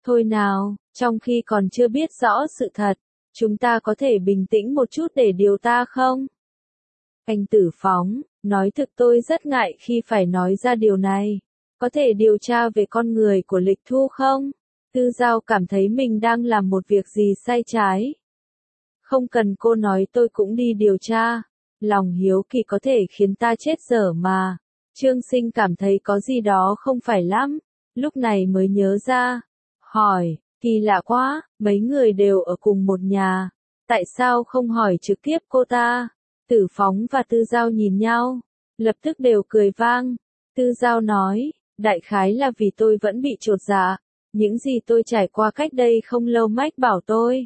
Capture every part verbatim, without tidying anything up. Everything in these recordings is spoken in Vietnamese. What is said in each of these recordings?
Thôi nào, trong khi còn chưa biết rõ sự thật, chúng ta có thể bình tĩnh một chút để điều ta không? Anh Tử Phóng, nói thực tôi rất ngại khi phải nói ra điều này. Có thể điều tra về con người của Lịch Thu không? Tư Giao cảm thấy mình đang làm một việc gì sai trái. Không cần cô nói tôi cũng đi điều tra. Lòng hiếu kỳ có thể khiến ta chết dở mà. Trương Sinh cảm thấy có gì đó không phải lắm. Lúc này mới nhớ ra. Hỏi, kỳ lạ quá, mấy người đều ở cùng một nhà. Tại sao không hỏi trực tiếp cô ta? Tử Phóng và Tư Giao nhìn nhau. Lập tức đều cười vang. Tư Giao nói, đại khái là vì tôi vẫn bị chột dạ. Những gì tôi trải qua cách đây không lâu mách bảo tôi.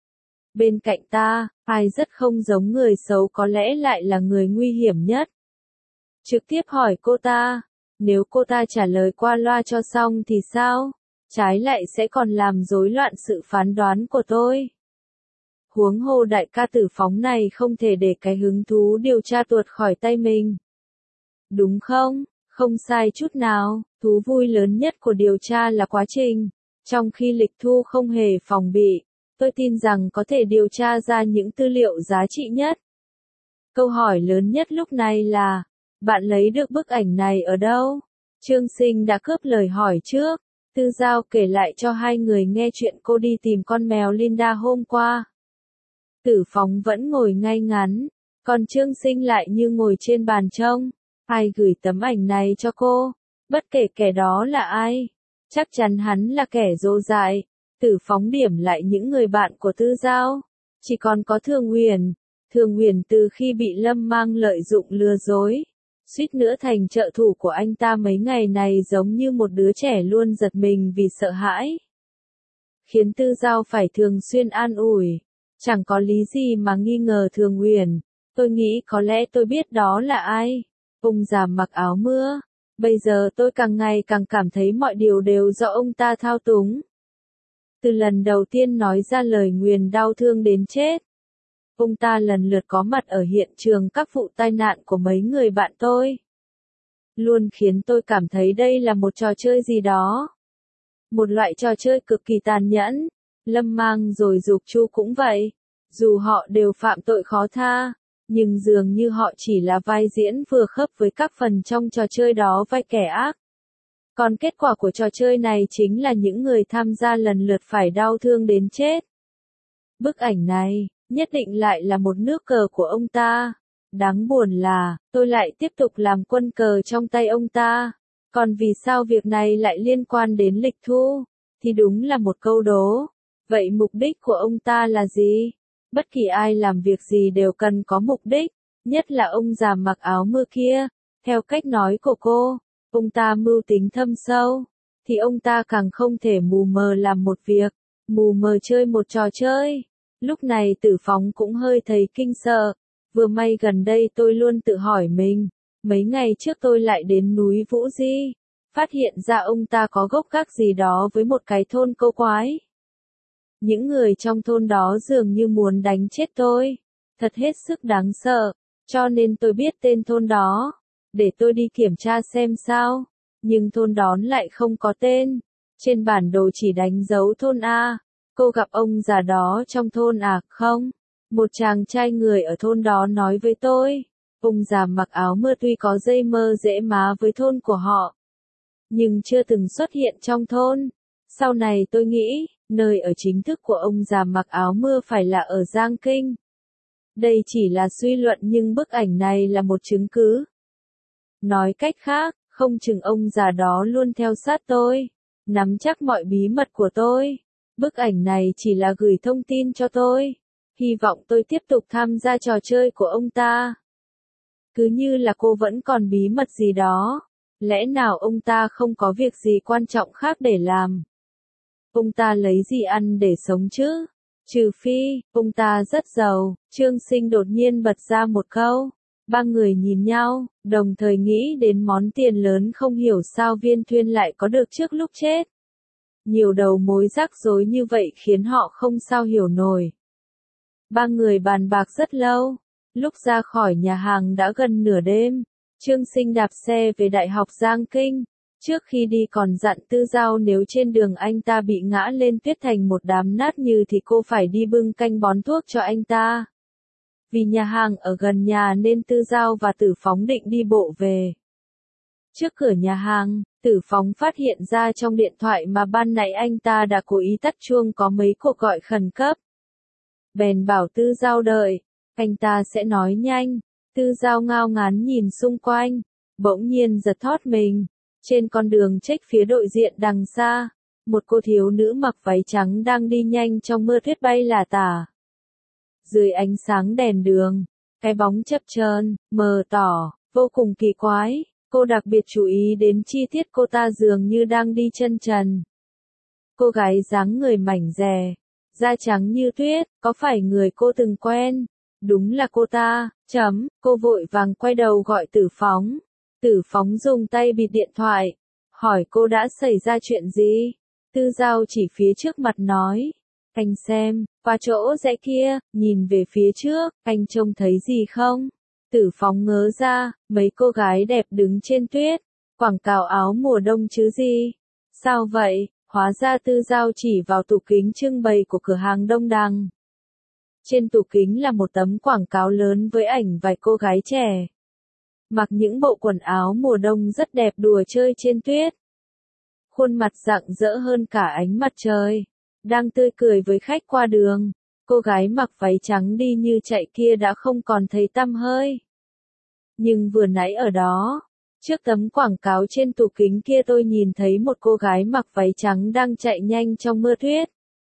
Bên cạnh ta, ai rất không giống người xấu có lẽ lại là người nguy hiểm nhất. Trực tiếp hỏi cô ta, nếu cô ta trả lời qua loa cho xong thì sao? Trái lại sẽ còn làm rối loạn sự phán đoán của tôi. Huống hồ đại ca Tử Phóng này không thể để cái hứng thú điều tra tuột khỏi tay mình. Đúng không? Không sai chút nào, thú vui lớn nhất của điều tra là quá trình. Trong khi Lịch Thu không hề phòng bị, tôi tin rằng có thể điều tra ra những tư liệu giá trị nhất. Câu hỏi lớn nhất lúc này là, bạn lấy được bức ảnh này ở đâu? Trương Sinh đã cướp lời hỏi trước. Tư Giao kể lại cho hai người nghe chuyện cô đi tìm con mèo Linda hôm qua. Tử Phóng vẫn ngồi ngay ngắn, còn Trương Sinh lại như ngồi trên bàn trông. Ai gửi tấm ảnh này cho cô? Bất kể kẻ đó là ai, chắc chắn hắn là kẻ rô dại. Tử Phóng điểm lại những người bạn của Tư Giao. Chỉ còn có Thường Huyền. Thường Huyền từ khi bị Lâm Mang lợi dụng lừa dối, suýt nữa thành trợ thủ của anh ta mấy ngày này giống như một đứa trẻ luôn giật mình vì sợ hãi. Khiến Tư Giao phải thường xuyên an ủi. Chẳng có lý gì mà nghi ngờ Thường Huyền. Tôi nghĩ có lẽ tôi biết đó là ai. Ông già mặc áo mưa. Bây giờ tôi càng ngày càng cảm thấy mọi điều đều do ông ta thao túng. Từ lần đầu tiên nói ra lời nguyền đau thương đến chết, ông ta lần lượt có mặt ở hiện trường các vụ tai nạn của mấy người bạn tôi. Luôn khiến tôi cảm thấy đây là một trò chơi gì đó. Một loại trò chơi cực kỳ tàn nhẫn. Lâm Mang rồi Dục Chu cũng vậy. Dù họ đều phạm tội khó tha, nhưng dường như họ chỉ là vai diễn vừa khớp với các phần trong trò chơi đó vai kẻ ác. Còn kết quả của trò chơi này chính là những người tham gia lần lượt phải đau thương đến chết. Bức ảnh này, nhất định lại là một nước cờ của ông ta. Đáng buồn là, tôi lại tiếp tục làm quân cờ trong tay ông ta. Còn vì sao việc này lại liên quan đến Lịch Thu? Thì đúng là một câu đố. Vậy mục đích của ông ta là gì? Bất kỳ ai làm việc gì đều cần có mục đích, nhất là ông già mặc áo mưa kia. Theo cách nói của cô, ông ta mưu tính thâm sâu, thì ông ta càng không thể mù mờ làm một việc, mù mờ chơi một trò chơi. Lúc này Tử Phóng cũng hơi thấy kinh sợ. Vừa may gần đây tôi luôn tự hỏi mình, mấy ngày trước tôi lại đến núi Vũ Di, phát hiện ra ông ta có gốc gác gì đó với một cái thôn câu quái. Những người trong thôn đó dường như muốn đánh chết tôi. Thật hết sức đáng sợ. Cho nên tôi biết tên thôn đó. Để tôi đi kiểm tra xem sao. Nhưng thôn đó lại không có tên. Trên bản đồ chỉ đánh dấu thôn A. Cô gặp ông già đó trong thôn à? Không. Một chàng trai người ở thôn đó nói với tôi. Ông già mặc áo mưa tuy có dây mơ dễ má với thôn của họ, nhưng chưa từng xuất hiện trong thôn. Sau này tôi nghĩ, nơi ở chính thức của ông già mặc áo mưa phải là ở Giang Kinh. Đây chỉ là suy luận nhưng bức ảnh này là một chứng cứ. Nói cách khác, không chừng ông già đó luôn theo sát tôi, nắm chắc mọi bí mật của tôi. Bức ảnh này chỉ là gửi thông tin cho tôi. Hy vọng tôi tiếp tục tham gia trò chơi của ông ta. Cứ như là cô vẫn còn bí mật gì đó. Lẽ nào ông ta không có việc gì quan trọng khác để làm? Ông ta lấy gì ăn để sống chứ? Trừ phi, ông ta rất giàu. Trương Sinh đột nhiên bật ra một câu. Ba người nhìn nhau, đồng thời nghĩ đến món tiền lớn không hiểu sao Viên Thuyên lại có được trước lúc chết. Nhiều đầu mối rắc rối như vậy khiến họ không sao hiểu nổi. Ba người bàn bạc rất lâu. Lúc ra khỏi nhà hàng đã gần nửa đêm. Trương Sinh đạp xe về Đại học Giang Kinh. Trước khi đi còn dặn Tư Giao nếu trên đường anh ta bị ngã lên tuyết thành một đám nát như thì cô phải đi bưng canh bón thuốc cho anh ta. Vì nhà hàng ở gần nhà nên Tư Giao và Tử Phóng định đi bộ về. Trước cửa nhà hàng, Tử Phóng phát hiện ra trong điện thoại mà ban nãy anh ta đã cố ý tắt chuông có mấy cuộc gọi khẩn cấp. Bèn bảo Tư Giao đợi, anh ta sẽ nói nhanh. Tư Giao ngao ngán nhìn xung quanh, bỗng nhiên giật thót mình. Trên con đường trách phía đội diện đằng xa, một cô thiếu nữ mặc váy trắng đang đi nhanh trong mưa tuyết bay lả tả. Dưới ánh sáng đèn đường, cái bóng chập chờn, mờ tỏ, vô cùng kỳ quái. Cô đặc biệt chú ý đến chi tiết cô ta dường như đang đi chân trần. Cô gái dáng người mảnh dè, da trắng như tuyết, có phải người cô từng quen? Đúng là cô ta, chấm, cô vội vàng quay đầu gọi Tử Phóng. Tử Phóng dùng tay bịt điện thoại, hỏi cô đã xảy ra chuyện gì? Tư Giao chỉ phía trước mặt nói, anh xem, qua chỗ rẽ kia, nhìn về phía trước, anh trông thấy gì không? Tử Phóng ngớ ra, mấy cô gái đẹp đứng trên tuyết, quảng cáo áo mùa đông chứ gì? Sao vậy? Hóa ra Tư Giao chỉ vào tủ kính trưng bày của cửa hàng Đông Đằng. Trên tủ kính là một tấm quảng cáo lớn với ảnh vài cô gái trẻ. Mặc những bộ quần áo mùa đông rất đẹp đùa chơi trên tuyết. Khuôn mặt rạng rỡ hơn cả ánh mặt trời. Đang tươi cười với khách qua đường. Cô gái mặc váy trắng đi như chạy kia đã không còn thấy tăm hơi. Nhưng vừa nãy ở đó, trước tấm quảng cáo trên tủ kính kia tôi nhìn thấy một cô gái mặc váy trắng đang chạy nhanh trong mưa tuyết.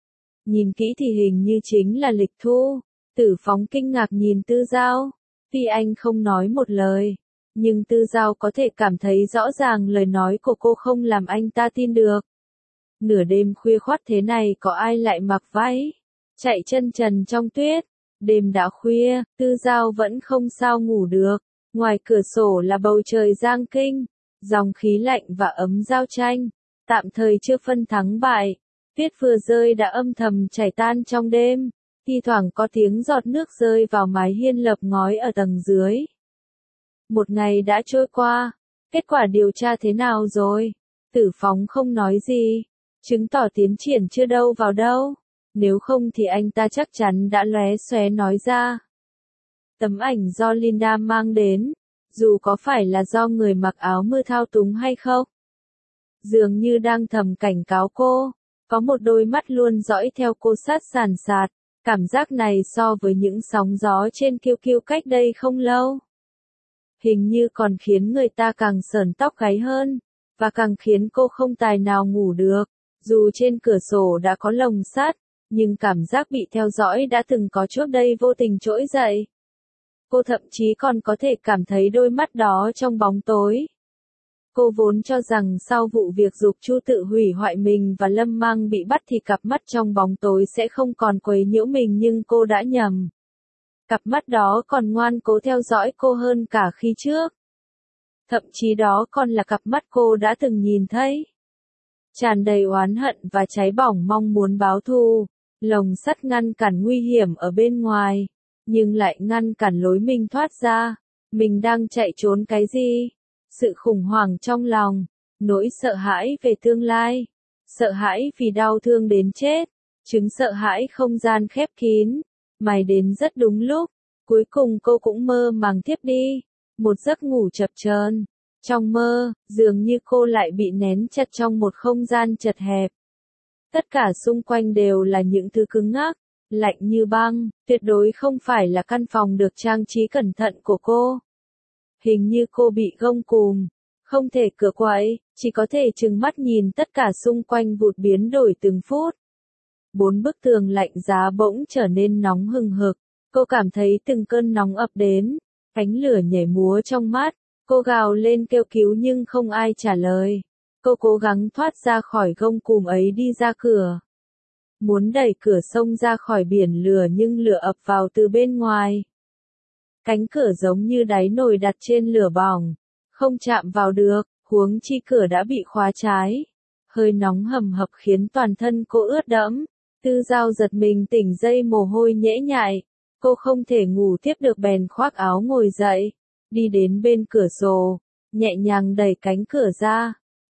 Nhìn kỹ thì hình như chính là Lịch Thu. Tử Phóng kinh ngạc nhìn Tư Giao. Tuy anh không nói một lời, nhưng Tư Giao có thể cảm thấy rõ ràng lời nói của cô không làm anh ta tin được. Nửa đêm khuya khoắt thế này có ai lại mặc váy, chạy chân trần trong tuyết. Đêm đã khuya, Tư Giao vẫn không sao ngủ được. Ngoài cửa sổ là bầu trời giang kinh, dòng khí lạnh và ấm giao tranh, tạm thời chưa phân thắng bại. Tuyết vừa rơi đã âm thầm chảy tan trong đêm, thi thoảng có tiếng giọt nước rơi vào mái hiên lợp ngói ở tầng dưới. Một ngày đã trôi qua, kết quả điều tra thế nào rồi? Tử Phóng không nói gì, chứng tỏ tiến triển chưa đâu vào đâu, nếu không thì anh ta chắc chắn đã lóe xóe nói ra. Tấm ảnh do Linda mang đến, dù có phải là do người mặc áo mưa thao túng hay không, dường như đang thầm cảnh cáo cô, có một đôi mắt luôn dõi theo cô sát sàn sạt. Cảm giác này so với những sóng gió trên kiêu kiêu cách đây không lâu, hình như còn khiến người ta càng sởn tóc gáy hơn, và càng khiến cô không tài nào ngủ được. Dù trên cửa sổ đã có lồng sắt, nhưng cảm giác bị theo dõi đã từng có trước đây vô tình trỗi dậy. Cô thậm chí còn có thể cảm thấy đôi mắt đó trong bóng tối. Cô vốn cho rằng sau vụ việc Dục Chu tự hủy hoại mình và Lâm Mang bị bắt thì cặp mắt trong bóng tối sẽ không còn quấy nhiễu mình, nhưng cô đã nhầm. Cặp mắt đó còn ngoan cố theo dõi cô hơn cả khi trước. Thậm chí đó còn là cặp mắt cô đã từng nhìn thấy. Tràn đầy oán hận và cháy bỏng mong muốn báo thù. Lồng sắt ngăn cản nguy hiểm ở bên ngoài, nhưng lại ngăn cản lối mình thoát ra. Mình đang chạy trốn cái gì? Sự khủng hoảng trong lòng, nỗi sợ hãi về tương lai, sợ hãi vì đau thương đến chết, chứng sợ hãi không gian khép kín. Mày đến rất đúng lúc, cuối cùng cô cũng mơ màng thiếp đi, một giấc ngủ chập chờn. Trong mơ, dường như cô lại bị nén chặt trong một không gian chật hẹp. Tất cả xung quanh đều là những thứ cứng ngắc, lạnh như băng, tuyệt đối không phải là căn phòng được trang trí cẩn thận của cô. Hình như cô bị gông cùm, không thể cựa quậy, chỉ có thể trừng mắt nhìn tất cả xung quanh vụt biến đổi từng phút. Bốn bức tường lạnh giá bỗng trở nên nóng hừng hực, cô cảm thấy từng cơn nóng ập đến, cánh lửa nhảy múa trong mắt, cô gào lên kêu cứu nhưng không ai trả lời. Cô cố gắng thoát ra khỏi gông cùm ấy đi ra cửa. Muốn đẩy cửa sông ra khỏi biển lửa nhưng lửa ập vào từ bên ngoài. Cánh cửa giống như đáy nồi đặt trên lửa bỏng, không chạm vào được, huống chi cửa đã bị khóa trái. Hơi nóng hầm hập khiến toàn thân cô ướt đẫm. Tư Giao giật mình tỉnh dây mồ hôi nhễ nhại. Cô không thể ngủ tiếp được bèn khoác áo ngồi dậy, đi đến bên cửa sổ, nhẹ nhàng đẩy cánh cửa ra.